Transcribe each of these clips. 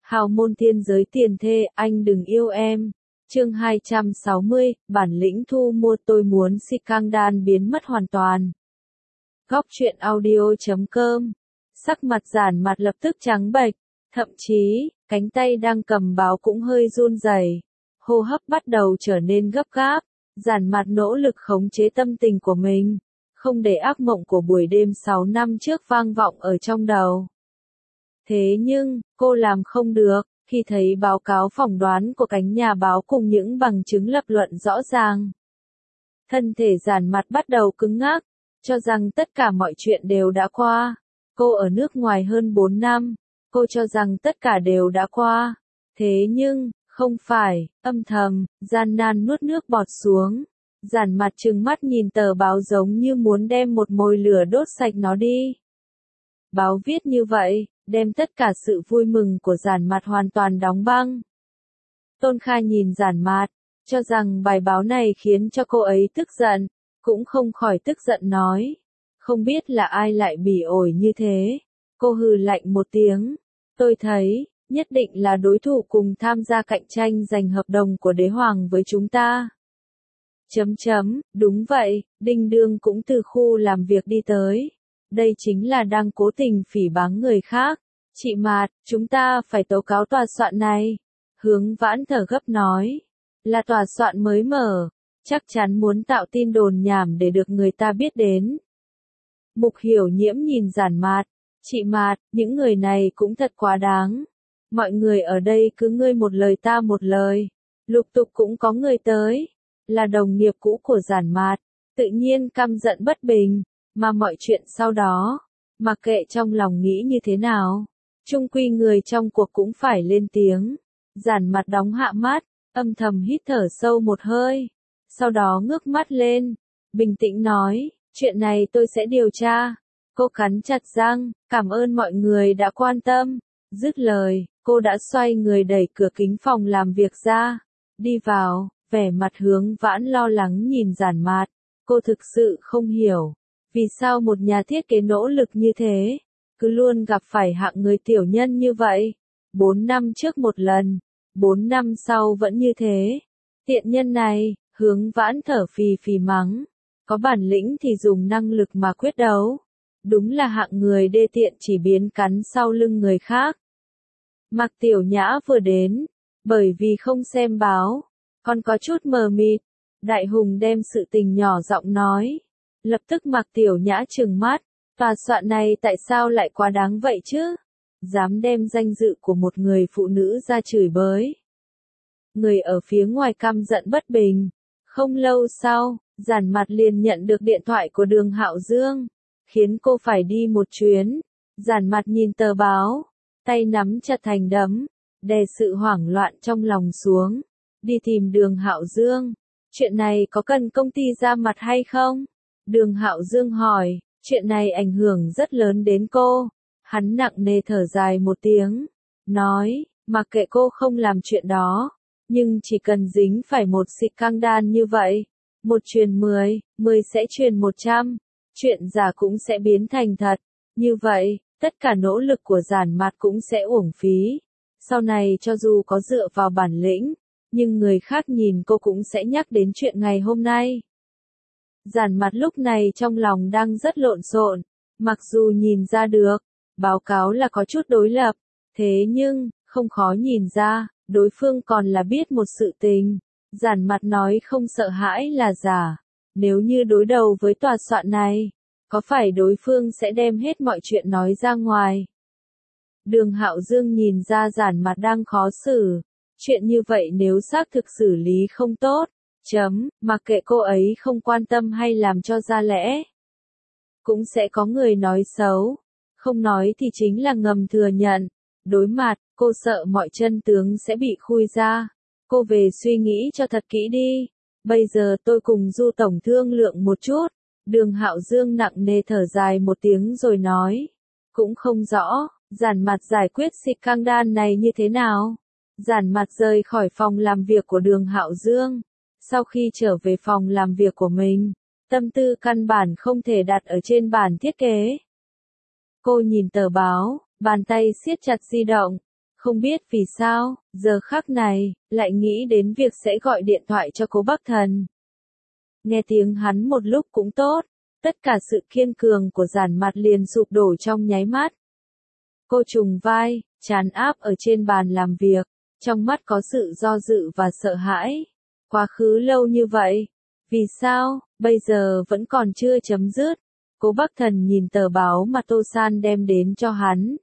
Hào môn thiên giới tiền thê, anh đừng yêu em. Chương 260, bản lĩnh thu mua tôi muốn Scandal biến mất hoàn toàn. Góc truyện audio.com. Sắc mặt Giản Mạt lập tức trắng bệch, thậm chí, cánh tay đang cầm báo cũng hơi run rẩy, hô hấp bắt đầu trở nên gấp gáp. Giản Mạt nỗ lực khống chế tâm tình của mình, không để ác mộng của buổi đêm 6 năm trước vang vọng ở trong đầu. Thế nhưng, cô làm không được, khi thấy báo cáo phỏng đoán của cánh nhà báo cùng những bằng chứng lập luận rõ ràng. Thân thể Giản Mạt bắt đầu cứng ngắc, cho rằng tất cả mọi chuyện đều đã qua. Cô ở nước ngoài hơn 4 năm, cô cho rằng tất cả đều đã qua. Thế nhưng, không phải, âm thầm, gian nan nuốt nước bọt xuống. Giản Mạt trừng mắt nhìn tờ báo giống như muốn đem một mồi lửa đốt sạch nó đi. Báo viết như vậy, đem tất cả sự vui mừng của Giản Mạt hoàn toàn đóng băng. Tôn Kha nhìn Giản Mạt, cho rằng bài báo này khiến cho cô ấy tức giận, cũng không khỏi tức giận nói. Không biết là ai lại bỉ ổi như thế. Cô hừ lạnh một tiếng. Tôi thấy, nhất định là đối thủ cùng tham gia cạnh tranh giành hợp đồng của đế hoàng với chúng ta. Đúng vậy, Đinh Đương cũng từ khu làm việc đi tới. Đây chính là đang cố tình phỉ báng người khác. Chị Mạt, chúng ta phải tố cáo tòa soạn này. Hướng Vãn thở gấp nói. Là tòa soạn mới mở. Chắc chắn muốn tạo tin đồn nhảm để được người ta biết đến. Mục Hiểu Nhiễm nhìn Giản Mạt. Chị Mạt, những người này cũng thật quá đáng. Mọi người ở đây cứ ngươi một lời ta một lời. Lục tục cũng có người tới. Là đồng nghiệp cũ của Giản Mạt. Tự nhiên căm giận bất bình. Mà mọi chuyện sau đó, mặc kệ trong lòng nghĩ như thế nào, chung quy người trong cuộc cũng phải lên tiếng. Giản Mạt đóng hạ mắt, âm thầm hít thở sâu một hơi, sau đó ngước mắt lên, bình tĩnh nói, chuyện này tôi sẽ điều tra. Cô cắn chặt răng, cảm ơn mọi người đã quan tâm. Dứt lời, cô đã xoay người đẩy cửa kính phòng làm việc ra, đi vào, vẻ mặt Hướng Vãn lo lắng nhìn Giản Mạt. Cô thực sự không hiểu. Vì sao một nhà thiết kế nỗ lực như thế, cứ luôn gặp phải hạng người tiểu nhân như vậy? 4 năm trước một lần, 4 năm sau vẫn như thế. Tiện nhân này, Hướng Vãn thở phì phì mắng. Có bản lĩnh thì dùng năng lực mà quyết đấu. Đúng là hạng người đê tiện chỉ biến cắn sau lưng người khác. Mạc Tiểu Nhã vừa đến, bởi vì không xem báo, còn có chút mờ mịt. Đại Hùng đem sự tình nhỏ giọng nói. Lập tức Mạc Tiểu Nhã trừng mắt, tòa soạn này tại sao lại quá đáng vậy chứ? Dám đem danh dự của một người phụ nữ ra chửi bới. Người ở phía ngoài căm giận bất bình. Không lâu sau, Giản Mạt liền nhận được điện thoại của Đường Hạo Dương, khiến cô phải đi một chuyến. Giản Mạt nhìn tờ báo, tay nắm chặt thành đấm, đè sự hoảng loạn trong lòng xuống, đi tìm Đường Hạo Dương. Chuyện này có cần công ty ra mặt hay không? Đường Hạo Dương hỏi, chuyện này ảnh hưởng rất lớn đến cô. Hắn nặng nề thở dài một tiếng, nói, mặc kệ cô không làm chuyện đó, nhưng chỉ cần dính phải một scandal như vậy, một truyền 10, 10 sẽ truyền 100, chuyện giả cũng sẽ biến thành thật. Như vậy, tất cả nỗ lực của Giản Mạt cũng sẽ uổng phí. Sau này cho dù có dựa vào bản lĩnh, nhưng người khác nhìn cô cũng sẽ nhắc đến chuyện ngày hôm nay. Giản Mạt lúc này trong lòng đang rất lộn xộn, mặc dù nhìn ra được, báo cáo là có chút đối lập, thế nhưng, không khó nhìn ra, đối phương còn là biết một sự tình. Giản Mạt nói không sợ hãi là giả, nếu như đối đầu với tòa soạn này, có phải đối phương sẽ đem hết mọi chuyện nói ra ngoài? Đường Hạo Dương nhìn ra Giản Mạt đang khó xử, chuyện như vậy nếu xác thực xử lý không tốt, mặc kệ cô ấy không quan tâm hay làm cho ra lẽ, cũng sẽ có người nói xấu, không nói thì chính là ngầm thừa nhận. Đối mặt, cô sợ mọi chân tướng sẽ bị khui ra. Cô về suy nghĩ cho thật kỹ đi. Bây giờ tôi cùng Du Tổng thương lượng một chút. Đường Hạo Dương nặng nề thở dài một tiếng rồi nói. Cũng không rõ, Giản Mạt giải quyết scandal này như thế nào? Giản Mạt rời khỏi phòng làm việc của Đường Hạo Dương. Sau khi trở về phòng làm việc của mình, tâm tư căn bản không thể đặt ở trên bàn thiết kế. Cô nhìn tờ báo, bàn tay siết chặt di động, Không biết vì sao, giờ khắc này, lại nghĩ đến việc sẽ gọi điện thoại cho Cố Bắc Thần. Nghe tiếng hắn một lúc cũng tốt, tất cả sự kiên cường của Giản Mạt liền sụp đổ trong nháy mắt. Cô trùng vai, trán áp ở trên bàn làm việc, trong mắt có sự do dự và sợ hãi. Quá khứ lâu như vậy, vì sao, bây giờ vẫn còn chưa chấm dứt? Cố Bắc Thần nhìn tờ báo mà Tô San đem đến cho hắn.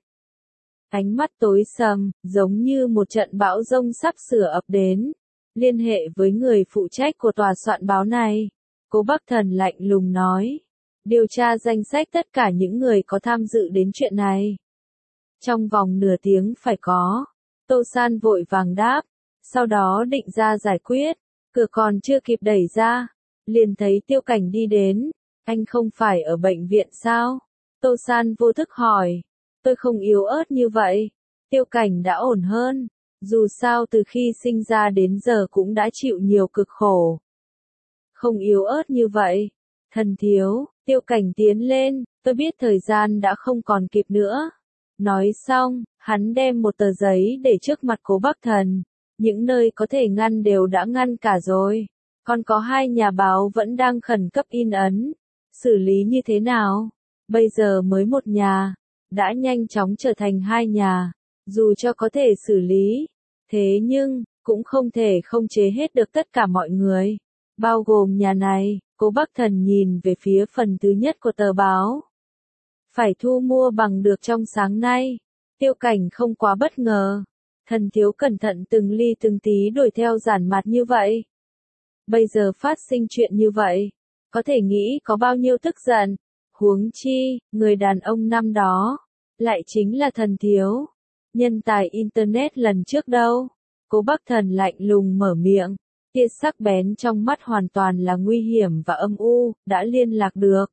Ánh mắt tối sầm, giống như một trận bão giông sắp sửa ập đến. Liên hệ với người phụ trách của tòa soạn báo này. Cố Bắc Thần lạnh lùng nói. Điều tra danh sách tất cả những người có tham dự đến chuyện này. Trong vòng nửa tiếng phải có. Tô San vội vàng đáp. Sau đó định ra giải quyết. Cửa còn chưa kịp đẩy ra. Liền thấy Tiêu Cảnh đi đến. Anh không phải ở bệnh viện sao? Tô San vô thức hỏi. Tôi không yếu ớt như vậy. Tiêu Cảnh đã ổn hơn. Dù sao từ khi sinh ra đến giờ cũng đã chịu nhiều cực khổ. Không yếu ớt như vậy. Thần thiếu, Tiêu Cảnh tiến lên, tôi biết thời gian đã không còn kịp nữa. Nói xong, hắn đem một tờ giấy để trước mặt Cố Bắc Thần. Những nơi có thể ngăn đều đã ngăn cả rồi. Còn có 2 nhà báo vẫn đang khẩn cấp in ấn. Xử lý như thế nào? Bây giờ mới 1 nhà. Đã nhanh chóng trở thành 2 nhà. Dù cho có thể xử lý. Thế nhưng, cũng không thể không chế hết được tất cả mọi người. Bao gồm nhà này. Cố Bắc Thần nhìn về phía phần thứ nhất của tờ báo. Phải thu mua bằng được trong sáng nay. Tiêu Cảnh không quá bất ngờ. Thần thiếu cẩn thận từng ly từng tí đuổi theo Giản Mạt như vậy. Bây giờ phát sinh chuyện như vậy. Có thể nghĩ có bao nhiêu tức giận. Huống chi, người đàn ông năm đó. Lại chính là thần thiếu. Nhân tài Internet lần trước đâu. Cố Bắc Thần lạnh lùng mở miệng. Tia sắc bén trong mắt hoàn toàn là nguy hiểm và âm u, đã liên lạc được.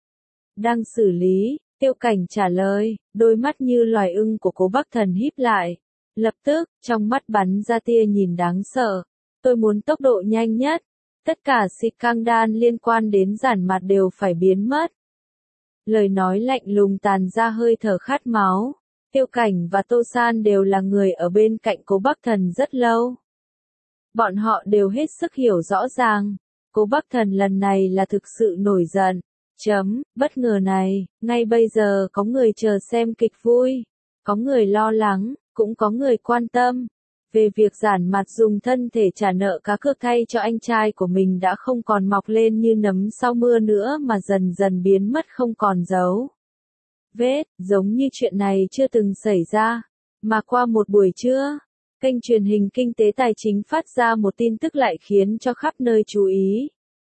Đang xử lý, Tiêu Cảnh trả lời, đôi mắt như loài ưng của Cố Bắc Thần híp lại. Lập tức, trong mắt bắn ra tia nhìn đáng sợ. Tôi muốn tốc độ nhanh nhất. Tất cả scandal liên quan đến Giản Mạt đều phải biến mất. Lời nói lạnh lùng tàn ra hơi thở khát máu. Tiêu Cảnh và Tô San đều là người ở bên cạnh Cố Bắc Thần rất lâu. Bọn họ đều hết sức hiểu rõ ràng. Cố Bắc Thần lần này là thực sự nổi giận. Bất ngờ này, ngay bây giờ có người chờ xem kịch vui. Có người lo lắng, cũng có người quan tâm. Về việc Giản Mạt dùng thân thể trả nợ cá cược thay cho anh trai của mình đã không còn mọc lên như nấm sau mưa nữa mà dần dần biến mất không còn dấu vết, giống như chuyện này chưa từng xảy ra. Mà qua một buổi trưa, kênh truyền hình Kinh tế Tài chính phát ra một tin tức lại khiến cho khắp nơi chú ý.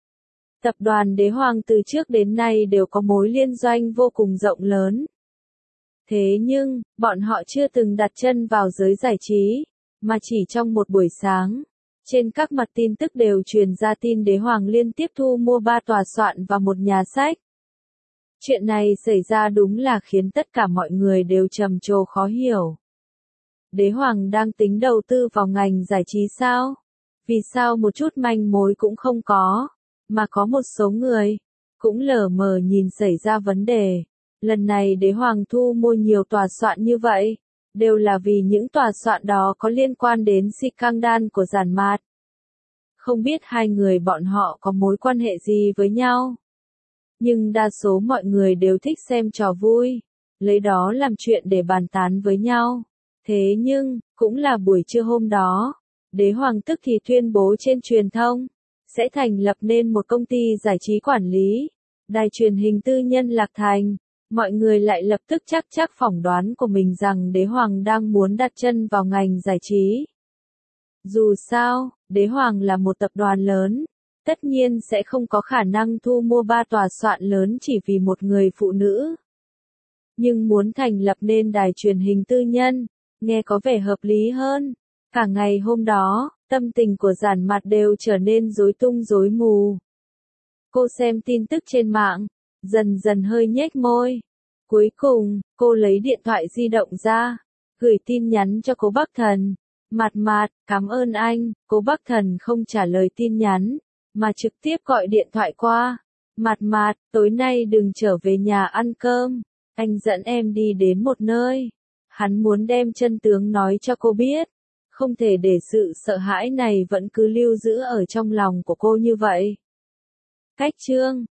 Tập đoàn Đế Hoàng từ trước đến nay đều có mối liên doanh vô cùng rộng lớn. Thế nhưng, bọn họ chưa từng đặt chân vào giới giải trí, mà chỉ trong một buổi sáng. Trên các mặt tin tức đều truyền ra tin Đế Hoàng liên tiếp thu mua 3 tòa soạn và 1 nhà sách. Chuyện này xảy ra đúng là khiến tất cả mọi người đều trầm trồ khó hiểu. Đế Hoàng đang tính đầu tư vào ngành giải trí sao? Vì sao một chút manh mối cũng không có, mà có một số người cũng lờ mờ nhìn xảy ra vấn đề. Lần này Đế Hoàng thu mua nhiều tòa soạn như vậy, đều là vì những tòa soạn đó có liên quan đến scandal của Giản Mạt. Không biết 2 người bọn họ có mối quan hệ gì với nhau. Nhưng đa số mọi người đều thích xem trò vui, lấy đó làm chuyện để bàn tán với nhau. Thế nhưng, cũng là buổi trưa hôm đó, Đế Hoàng tức thì tuyên bố trên truyền thông, sẽ thành lập nên một công ty giải trí quản lý, đài truyền hình tư nhân Lạc Thành. Mọi người lại lập tức chắc phỏng đoán của mình rằng Đế Hoàng đang muốn đặt chân vào ngành giải trí. Dù sao, Đế Hoàng là một tập đoàn lớn, tất nhiên sẽ không có khả năng thu mua 3 tòa soạn lớn chỉ vì một người phụ nữ. Nhưng muốn thành lập nên đài truyền hình tư nhân, nghe có vẻ hợp lý hơn. Cả ngày hôm đó, tâm tình của Giản Mạt đều trở nên rối tung rối mù. Cô xem tin tức trên mạng, dần dần hơi nhếch môi. Cuối cùng, cô lấy điện thoại di động ra, gửi tin nhắn cho Cố Bắc Thần. Mạt, cảm ơn anh. Cố Bắc Thần không trả lời tin nhắn, mà trực tiếp gọi điện thoại qua. Mạt, tối nay đừng trở về nhà ăn cơm. Anh dẫn em đi đến một nơi. Hắn muốn đem chân tướng nói cho cô biết. Không thể để sự sợ hãi này vẫn cứ lưu giữ ở trong lòng của cô như vậy. Cách chương